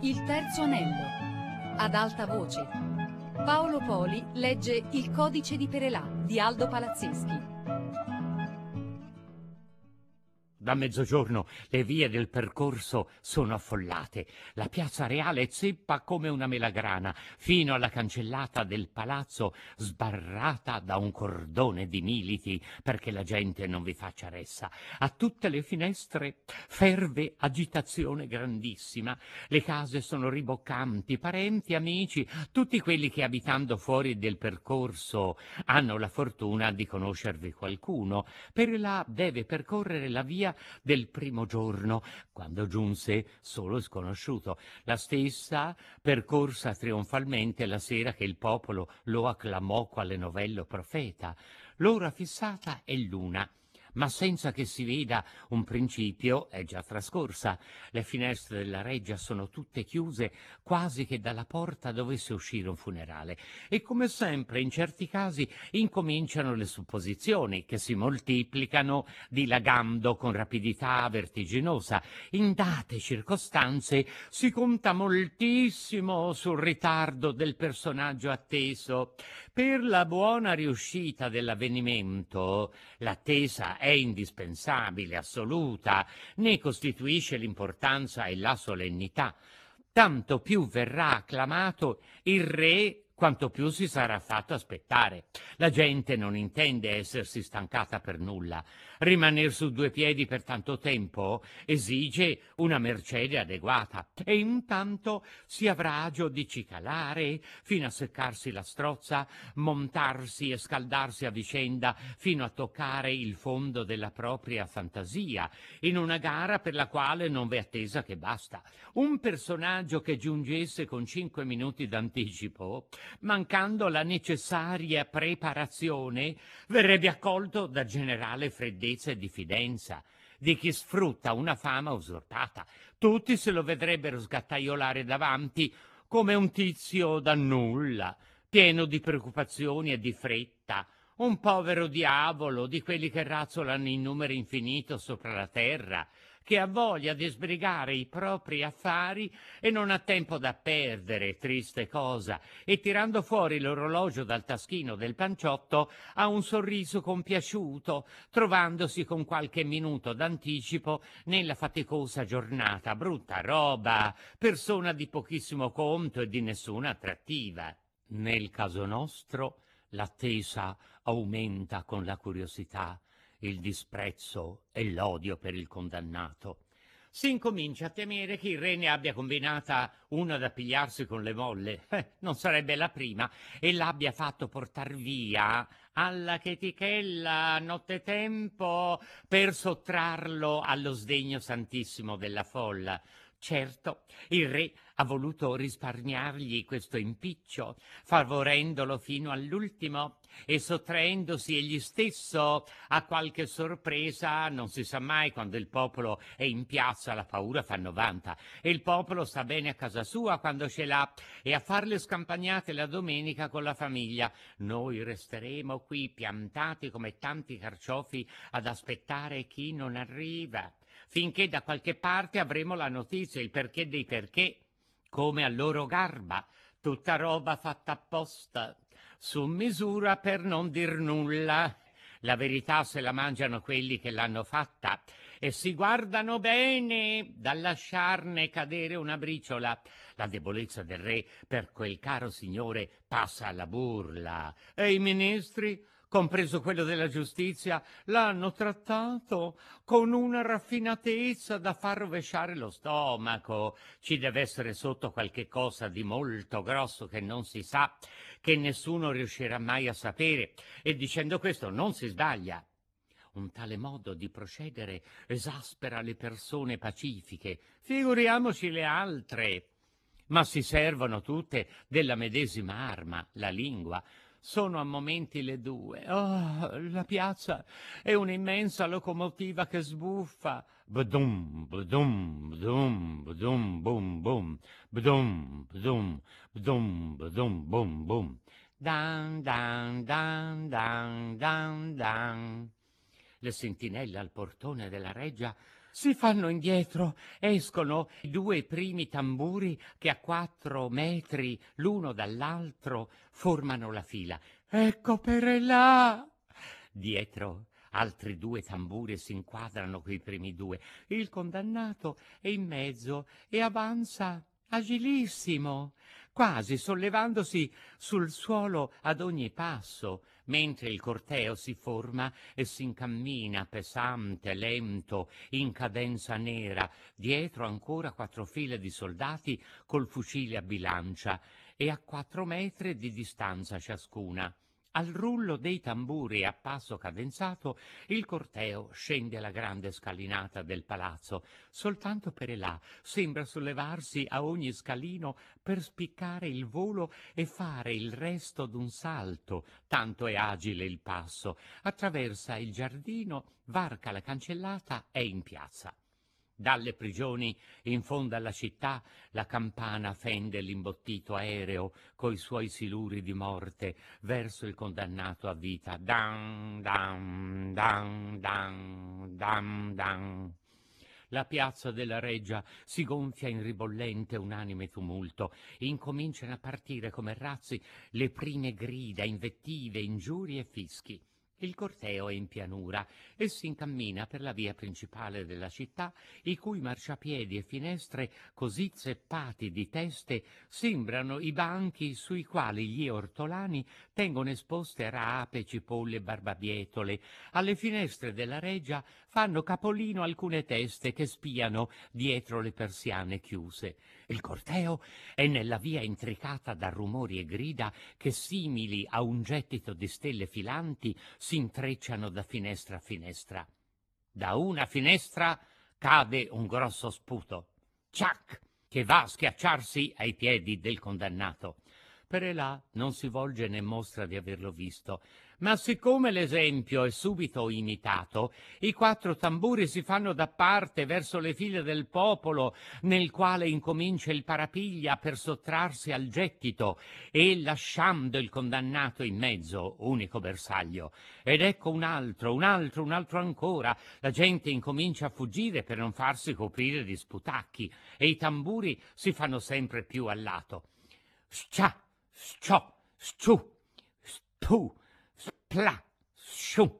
Il terzo anello. Ad alta voce. Paolo Poli legge Il codice di Perelà di Aldo Palazzeschi. Da mezzogiorno le vie del percorso sono affollate. La piazza reale è zeppa come una melagrana, fino alla cancellata del palazzo sbarrata da un cordone di militi perché la gente non vi faccia ressa. A tutte le finestre ferve agitazione grandissima. Le case sono riboccanti, parenti, amici, tutti quelli che abitando fuori del percorso hanno la fortuna di conoscervi qualcuno. Perelà deve percorrere la via del primo giorno, quando giunse solo sconosciuto, la stessa percorsa trionfalmente la sera che il popolo lo acclamò quale novello profeta. L'ora fissata è l'una, ma senza che si veda un principio è già trascorsa. Le finestre della reggia sono tutte chiuse, quasi che dalla porta dovesse uscire un funerale. E come sempre in certi casi incominciano le supposizioni che si moltiplicano dilagando con rapidità vertiginosa. In date circostanze si conta moltissimo sul ritardo del personaggio atteso. Per la buona riuscita dell'avvenimento l'attesa è indispensabile, assoluta, ne costituisce l'importanza e la solennità. Tanto più verrà acclamato il re quanto più si sarà fatto aspettare. La gente non intende essersi stancata per nulla. Rimaner su due piedi per tanto tempo esige una mercede adeguata e intanto si avrà agio di cicalare fino a seccarsi la strozza, montarsi e scaldarsi a vicenda fino a toccare il fondo della propria fantasia, in una gara per la quale non v'è attesa che basta. Un personaggio che giungesse con 5 minuti d'anticipo, mancando la necessaria preparazione, verrebbe accolto da generale freddezza e diffidenza di chi sfrutta una fama usurpata. Tutti se lo vedrebbero sgattaiolare davanti come un tizio da nulla, pieno di preoccupazioni e di fretta, un povero diavolo di quelli che razzolano in numero infinito sopra la terra, che ha voglia di sbrigare i propri affari e non ha tempo da perdere, triste cosa, e tirando fuori l'orologio dal taschino del panciotto ha un sorriso compiaciuto, trovandosi con qualche minuto d'anticipo nella faticosa giornata. Brutta roba, persona di pochissimo conto e di nessuna attrattiva. Nel caso nostro l'attesa aumenta con la curiosità, il disprezzo e l'odio per il condannato. Si incomincia a temere che il re ne abbia combinata una da pigliarsi con le molle, non sarebbe la prima, e l'abbia fatto portar via alla chetichella nottetempo per sottrarlo allo sdegno santissimo della folla. Certo, il re ha voluto risparmiargli questo impiccio, favorendolo fino all'ultimo e sottraendosi egli stesso a qualche sorpresa. Non si sa mai, quando il popolo è in piazza la paura fa 90 e il popolo sta bene a casa sua quando ce l'ha, e a far le scampagnate la domenica con la famiglia. Noi resteremo qui piantati come tanti carciofi ad aspettare chi non arriva, finché da qualche parte avremo la notizia, il perché dei perché, come a loro garba, tutta roba fatta apposta, su misura per non dir nulla. La verità se la mangiano quelli che l'hanno fatta e si guardano bene dal lasciarne cadere una briciola. La debolezza del re per quel caro signore passa alla burla, e i ministri, compreso quello della giustizia, l'hanno trattato con una raffinatezza da far rovesciare lo stomaco. Ci deve essere sotto qualche cosa di molto grosso che non si sa, che nessuno riuscirà mai a sapere, e dicendo questo non si sbaglia. Un tale modo di procedere esaspera le persone pacifiche, figuriamoci le altre. Ma si servono tutte della medesima arma, la lingua. Sono a momenti le due. Oh, la piazza è un'immensa locomotiva che sbuffa. Bdum, bdum, bdum, bdum, bum, bum. Bdum, bdum, bdum, bdum, bum, bum. Dan, dan, dan, dan, dan, dan. Le sentinelle al portone della reggia si fanno indietro, escono i due primi tamburi che a 4 metri l'uno dall'altro formano la fila. Ecco Perelà! Dietro altri due tamburi si inquadrano coi primi due. Il condannato è in mezzo e avanza agilissimo, quasi sollevandosi sul suolo ad ogni passo, mentre il corteo si forma e si incammina pesante, lento, in cadenza nera, dietro ancora 4 file di soldati col fucile a bilancia e a 4 metri di distanza ciascuna. Al rullo dei tamburi e a passo cadenzato il corteo scende la grande scalinata del palazzo. Soltanto Perelà sembra sollevarsi a ogni scalino per spiccare il volo e fare il resto d'un salto, tanto è agile il passo. Attraversa il giardino, varca la cancellata e in piazza. Dalle prigioni in fondo alla città la campana fende l'imbottito aereo coi suoi siluri di morte verso il condannato a vita. Dan, dan, dan, dan, dan, dan. La piazza della Reggia si gonfia in ribollente unanime tumulto. Incominciano a partire come razzi le prime grida, invettive, ingiurie e fischi. Il corteo è in pianura e si incammina per la via principale della città, i cui marciapiedi e finestre, così zeppati di teste, sembrano i banchi sui quali gli ortolani tengono esposte rape, cipolle e barbabietole. Alle finestre della Reggia fanno capolino alcune teste che spiano dietro le persiane chiuse. Il corteo è nella via intricata da rumori e grida che, simili a un gettito di stelle filanti, si intrecciano da finestra a finestra. Da una finestra cade un grosso sputo, ciac, che va a schiacciarsi ai piedi del condannato. Perelà non si volge né mostra di averlo visto, ma siccome l'esempio è subito imitato, i 4 tamburi si fanno da parte verso le file del popolo, nel quale incomincia il parapiglia per sottrarsi al gettito e lasciando il condannato in mezzo, unico bersaglio. Ed ecco un altro ancora. La gente incomincia a fuggire per non farsi coprire di sputacchi e i tamburi si fanno sempre più a lato. Scia, sciò, sciù, spu, spla, sciù.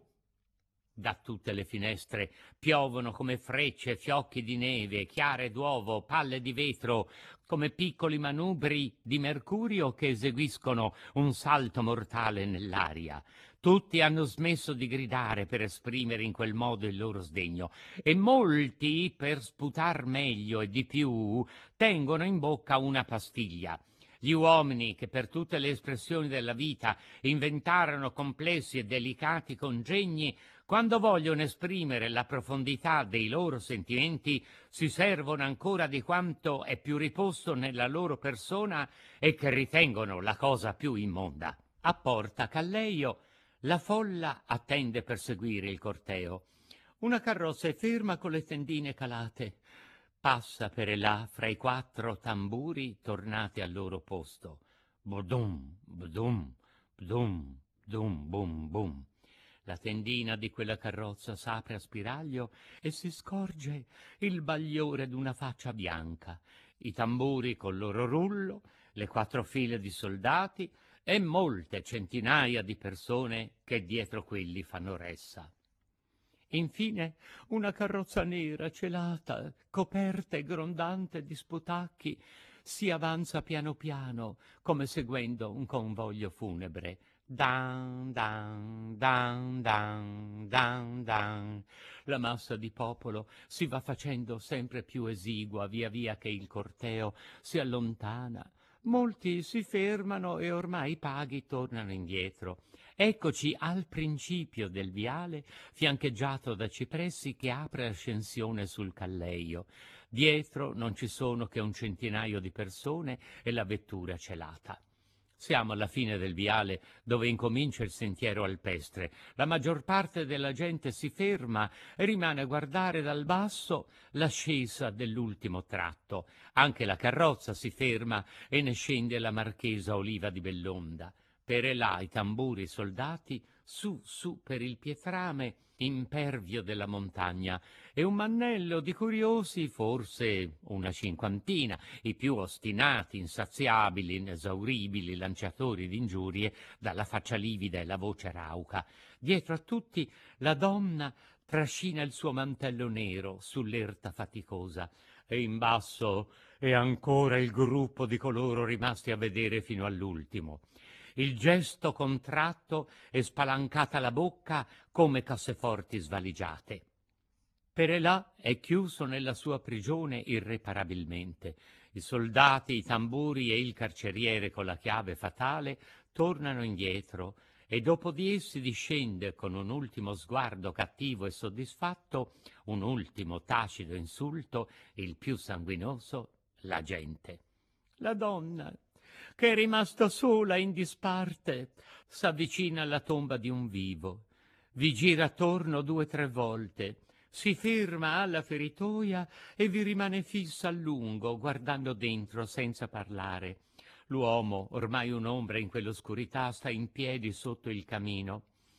Da tutte le finestre piovono come frecce fiocchi di neve, chiare d'uovo, palle di vetro, come piccoli manubri di mercurio che eseguiscono un salto mortale nell'aria. Tutti hanno smesso di gridare per esprimere in quel modo il loro sdegno e molti, per sputar meglio e di più, tengono in bocca una pastiglia. Gli uomini che per tutte le espressioni della vita inventarono complessi e delicati congegni, quando vogliono esprimere la profondità dei loro sentimenti, si servono ancora di quanto è più riposto nella loro persona e che ritengono la cosa più immonda. A Porta Calleio la folla attende per seguire il corteo. Una carrozza è ferma con le tendine calate. Passa Perelà fra i 4 tamburi tornati al loro posto. Bodum, bodum, bodum, dum, bum, bum. La tendina di quella carrozza s'apre a spiraglio e si scorge il bagliore d'una faccia bianca, i tamburi col loro rullo, le 4 file di soldati e molte centinaia di persone che dietro quelli fanno ressa. Infine una carrozza nera, celata, coperta e grondante di sputacchi, si avanza piano piano, come seguendo un convoglio funebre. Dan, dan, dan, dan, dan, dan. La massa di popolo si va facendo sempre più esigua via via che il corteo si allontana. Molti si fermano e ormai i paghi tornano indietro. Eccoci al principio del viale, fiancheggiato da cipressi che apre ascensione sul Calleio. Dietro non ci sono che un centinaio di persone e la vettura celata. Siamo alla fine del viale dove incomincia il sentiero alpestre. La maggior parte della gente si ferma e rimane a guardare dal basso l'ascesa dell'ultimo tratto. Anche la carrozza si ferma e ne scende la marchesa Oliva di Bellonda. Perelà, i tamburi, i soldati, su per il pietrame, impervio della montagna, e un mannello di curiosi, forse una cinquantina, i più ostinati, insaziabili, inesauribili lanciatori di ingiurie, dalla faccia livida e la voce rauca. Dietro a tutti la donna trascina il suo mantello nero sull'erta faticosa, e in basso è ancora il gruppo di coloro rimasti a vedere fino all'ultimo. Il gesto contratto e spalancata la bocca come casseforti svaligiate. Perelà è chiuso nella sua prigione irreparabilmente. I soldati, i tamburi e il carceriere con la chiave fatale tornano indietro, e dopo di essi discende con un ultimo sguardo cattivo e soddisfatto, un ultimo tacido insulto, il più sanguinoso, la gente. La donna, che è rimasta sola in disparte, s'avvicina alla tomba di un vivo, vi gira attorno 2 o 3 volte, si ferma alla feritoia e vi rimane fissa a lungo, guardando dentro senza parlare. L'uomo, ormai un'ombra in quell'oscurità, sta in piedi sotto il camino,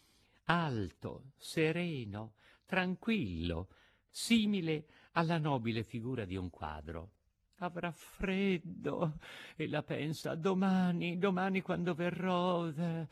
alto, sereno, tranquillo, simile alla nobile figura di un quadro. Avrà freddo, e la pensa, domani, domani quando verrò,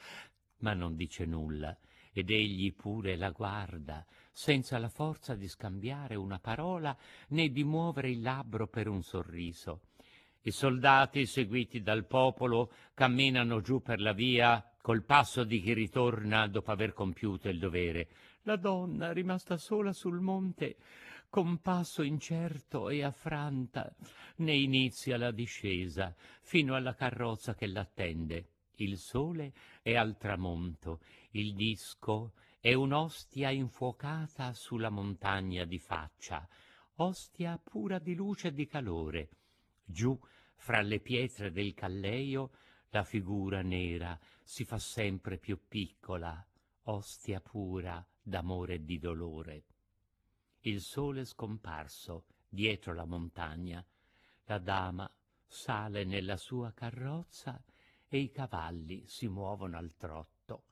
ma non dice nulla, ed egli pure la guarda, senza la forza di scambiare una parola né di muovere il labbro per un sorriso. I soldati, seguiti dal popolo, camminano giù per la via col passo di chi ritorna dopo aver compiuto il dovere. La donna, rimasta sola sul monte, con passo incerto e affranta, ne inizia la discesa fino alla carrozza che l'attende. Il sole è al tramonto, il disco è un'ostia infuocata sulla montagna di faccia, ostia pura di luce e di calore. Giù, fra le pietre del Calleio, la figura nera si fa sempre più piccola, ostia pura d'amore e di dolore. Il sole è scomparso dietro la montagna, la dama sale nella sua carrozza e i cavalli si muovono al trotto.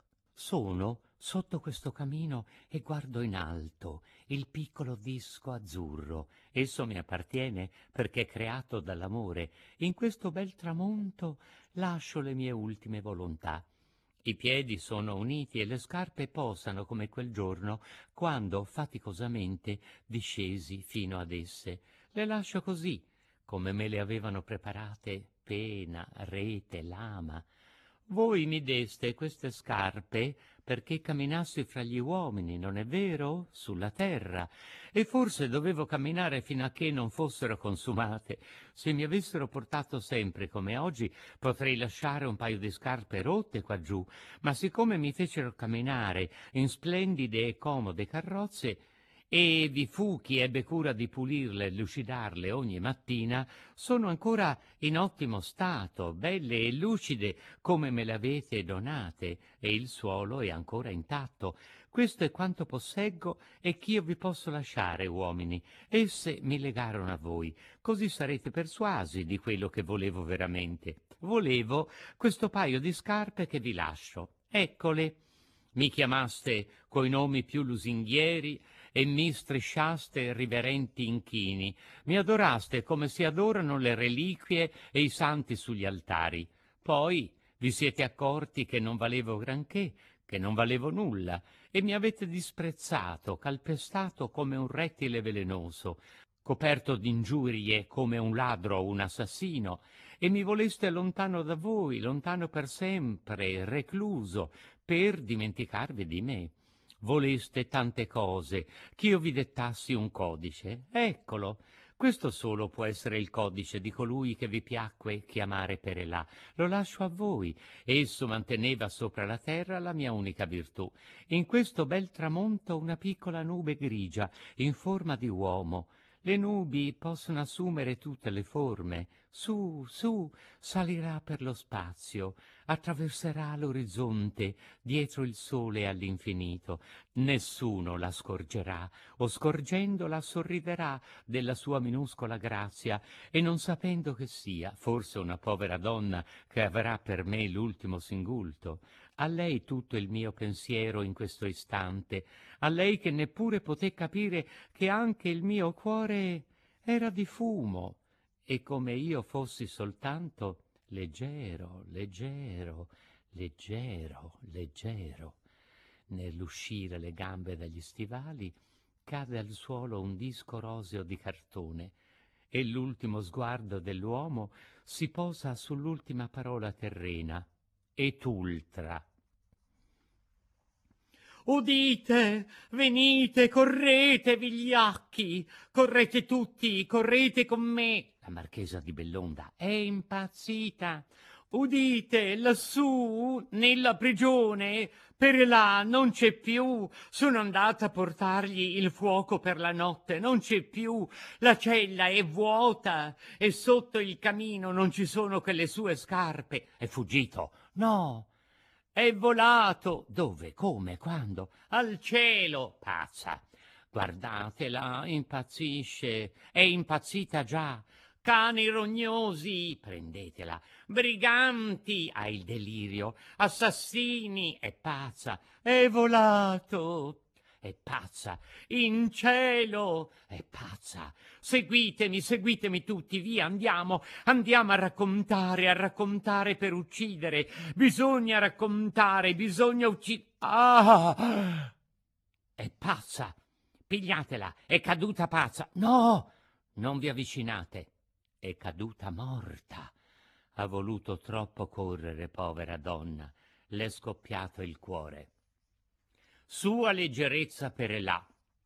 Sono sotto questo camino e guardo in alto il piccolo disco azzurro. Esso mi appartiene perché è creato dall'amore. In questo bel tramonto lascio le mie ultime volontà. I piedi sono uniti e le scarpe posano come quel giorno, quando faticosamente discesi fino ad esse. Le lascio così, come me le avevano preparate pena, rete, lama. Voi mi deste queste scarpe perché camminassi fra gli uomini, non è vero? Sulla terra. E forse dovevo camminare fino a che non fossero consumate. Se mi avessero portato sempre come oggi, potrei lasciare un paio di scarpe rotte qua giù, ma siccome mi fecero camminare in splendide e comode carrozze, e vi fu chi ebbe cura di pulirle e lucidarle ogni mattina, sono ancora in ottimo stato, belle e lucide come me le avete donate, e il suolo è ancora intatto. Questo è quanto posseggo e ch'io vi posso lasciare, uomini. Esse mi legarono a voi, così sarete persuasi di quello che volevo veramente. Volevo questo paio di scarpe che vi lascio. Eccole. Mi chiamaste coi nomi più lusinghieri e mi strisciaste riverenti inchini, mi adoraste come si adorano le reliquie e i santi sugli altari. Poi vi siete accorti che non valevo granché, che non valevo nulla, e mi avete disprezzato, calpestato come un rettile velenoso, coperto d'ingiurie come un ladro o un assassino, e mi voleste lontano da voi, lontano per sempre, recluso, per dimenticarvi di me. Voleste tante cose, ch'io vi dettassi un codice. Eccolo, questo solo può essere il codice di colui che vi piacque chiamare Perelà. Lo lascio a voi. Esso manteneva sopra la terra la mia unica virtù. In questo bel tramonto una piccola nube grigia, in forma di uomo. Le nubi possono assumere tutte le forme. Su, su, salirà per lo spazio, attraverserà l'orizzonte, dietro il sole all'infinito. Nessuno la scorgerà, o scorgendola sorriderà della sua minuscola grazia, e non sapendo che sia, forse una povera donna che avrà per me l'ultimo singulto. A lei tutto il mio pensiero in questo istante, a lei che neppure poté capire che anche il mio cuore era di fumo, e come io fossi soltanto leggero, leggero, leggero, leggero. Nell'uscire le gambe dagli stivali, cade al suolo un disco roseo di cartone, e l'ultimo sguardo dell'uomo si posa sull'ultima parola terrena, et ultra. Udite, venite, correte, vigliacchi, correte tutti, correte con me. La marchesa di Bellonda è impazzita. Udite, lassù, nella prigione, per là non c'è più. Sono andata a portargli il fuoco per la notte, non c'è più. La cella è vuota e sotto il camino non ci sono che le sue scarpe. È fuggito. No. È volato. Dove? Come? Quando? Al cielo. Pazza. Guardatela, impazzisce. È impazzita già. Cani rognosi, prendetela. Briganti, ha il delirio. Assassini, è pazza. È volato. È pazza. In cielo, è pazza. Seguitemi, seguitemi tutti, via, andiamo. Andiamo a raccontare per uccidere. Bisogna raccontare, bisogna uccidere. Ah! È pazza. Pigliatela, è caduta pazza. No, non vi avvicinate. È caduta morta. Ha voluto troppo correre, povera donna. Le è scoppiato il cuore. Sua leggerezza per là.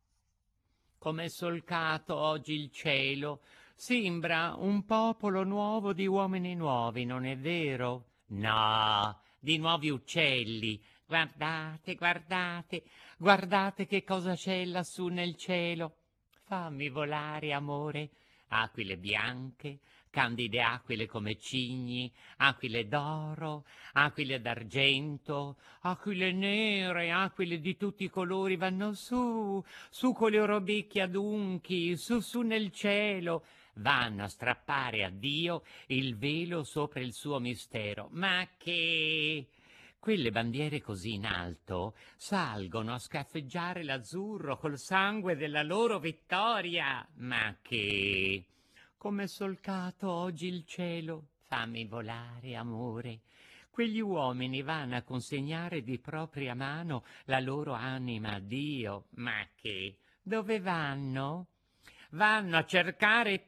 Com'è solcato oggi il cielo, sembra un popolo nuovo di uomini nuovi, non è vero? No, di nuovi uccelli. Guardate, guardate, guardate che cosa c'è lassù nel cielo. Fammi volare, amore. Aquile bianche, candide aquile come cigni, aquile d'oro, aquile d'argento, aquile nere, aquile di tutti i colori vanno su, su con le loro becchi adunchi, su su nel cielo, vanno a strappare a Dio il velo sopra il suo mistero. Ma che... Quelle bandiere così in alto salgono a scaffeggiare l'azzurro col sangue della loro vittoria. Ma che... Com'è solcato oggi il cielo, fammi volare, amore. Quegli uomini vanno a consegnare di propria mano la loro anima a Dio. Ma che... Dove vanno? Vanno a cercare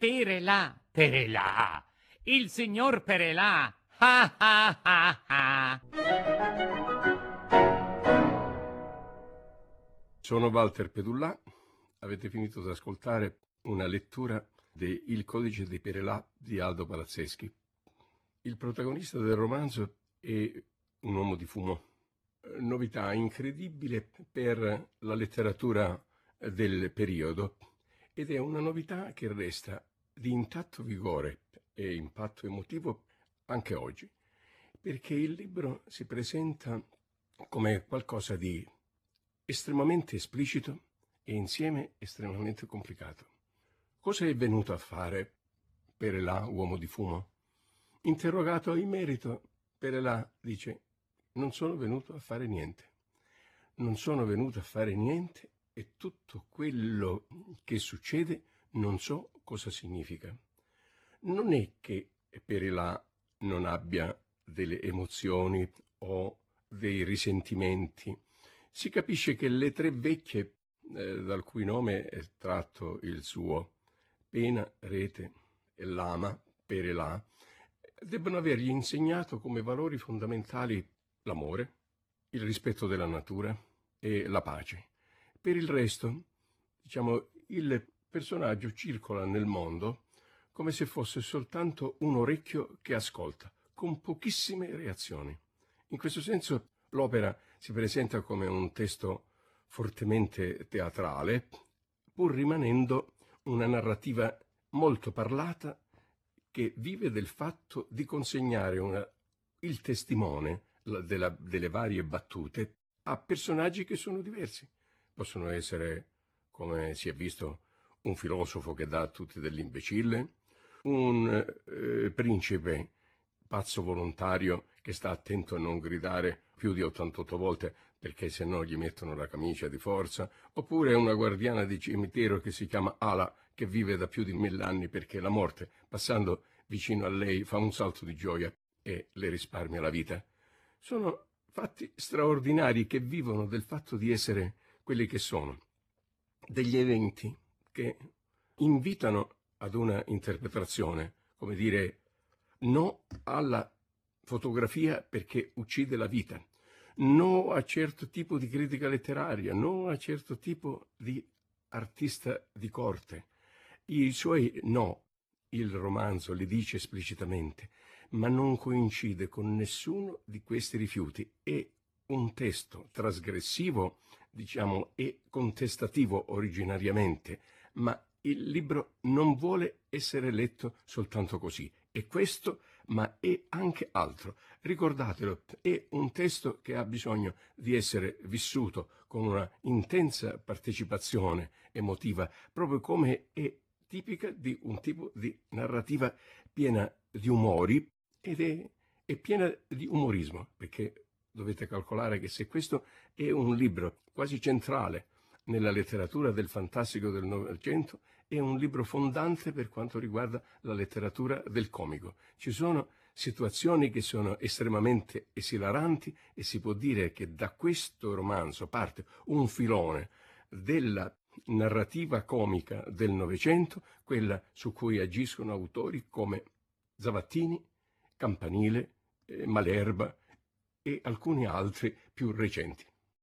Perelà, il signor Perelà. Ah ah ah ah. Sono Walter Pedullà, avete finito di ascoltare una lettura di Il codice di Perelà di Aldo Palazzeschi. Il protagonista del romanzo è un uomo di fumo, novità incredibile per la letteratura del periodo, ed è una novità che resta di intatto vigore e impatto emotivo anche oggi, perché il libro si presenta come qualcosa di estremamente esplicito e insieme estremamente complicato. Cosa è venuto a fare Perelà, uomo di fumo? Interrogato in merito, Perelà dice: non sono venuto a fare niente. Non sono venuto a fare niente e tutto quello che succede non so cosa significa. Non è che Perelà non abbia delle emozioni o dei risentimenti. Si capisce che le tre vecchie, dal cui nome è tratto il suo, Pena, Rete e Lama, Perelà, debbono avergli insegnato come valori fondamentali l'amore, il rispetto della natura e la pace. Per il resto, diciamo, il personaggio circola nel mondo come se fosse soltanto un orecchio che ascolta, con pochissime reazioni. In questo senso l'opera si presenta come un testo fortemente teatrale, pur rimanendo una narrativa molto parlata che vive del fatto di consegnare il testimone delle varie battute a personaggi che sono diversi. Possono essere, come si è visto, un filosofo che dà a tutti dell'imbecille, un principe pazzo volontario che sta attento a non gridare più di 88 volte perché se no gli mettono la camicia di forza, oppure è una guardiana di cimitero che si chiama Ala, che vive da più di 1000 anni perché la morte, passando vicino a lei, fa un salto di gioia e le risparmia la vita. Sono fatti straordinari che vivono del fatto di essere quelli che sono, degli eventi che invitano ad una interpretazione, come dire, no alla fotografia perché uccide la vita, no a certo tipo di critica letteraria, no a certo tipo di artista di corte. I suoi no, il romanzo li dice esplicitamente, ma non coincide con nessuno di questi rifiuti. È un testo trasgressivo, diciamo, e contestativo originariamente, ma il libro non vuole essere letto soltanto così. È questo, ma è anche altro. Ricordatelo, è un testo che ha bisogno di essere vissuto con una intensa partecipazione emotiva, proprio come è tipica di un tipo di narrativa piena di umori ed è piena di umorismo, perché dovete calcolare che se questo è un libro quasi centrale nella letteratura del fantastico del Novecento, è un libro fondante per quanto riguarda la letteratura del comico. Ci sono situazioni che sono estremamente esilaranti e si può dire che da questo romanzo parte un filone della narrativa comica del Novecento, quella su cui agiscono autori come Zavattini, Campanile, Malerba e alcuni altri più recenti.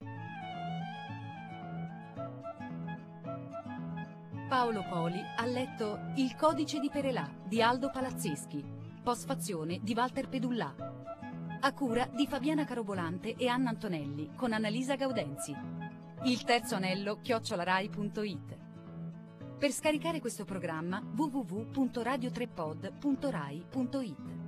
Paolo Poli ha letto Il codice di Perelà di Aldo Palazzeschi, postfazione di Walter Pedullà, a cura di Fabiana Carobolante e Anna Antonelli con Annalisa Gaudenzi. Il terzo anello @rai.it. Per scaricare questo programma www.radiotrepod.rai.it.